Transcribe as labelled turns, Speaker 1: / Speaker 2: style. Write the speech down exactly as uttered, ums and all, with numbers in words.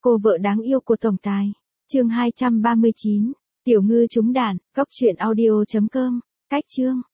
Speaker 1: cô vợ đáng yêu của tổng tài. Chương hai trăm ba mươi chín, Tiểu Ngư trúng đạn, góc truyện audio chấm com, cách chương.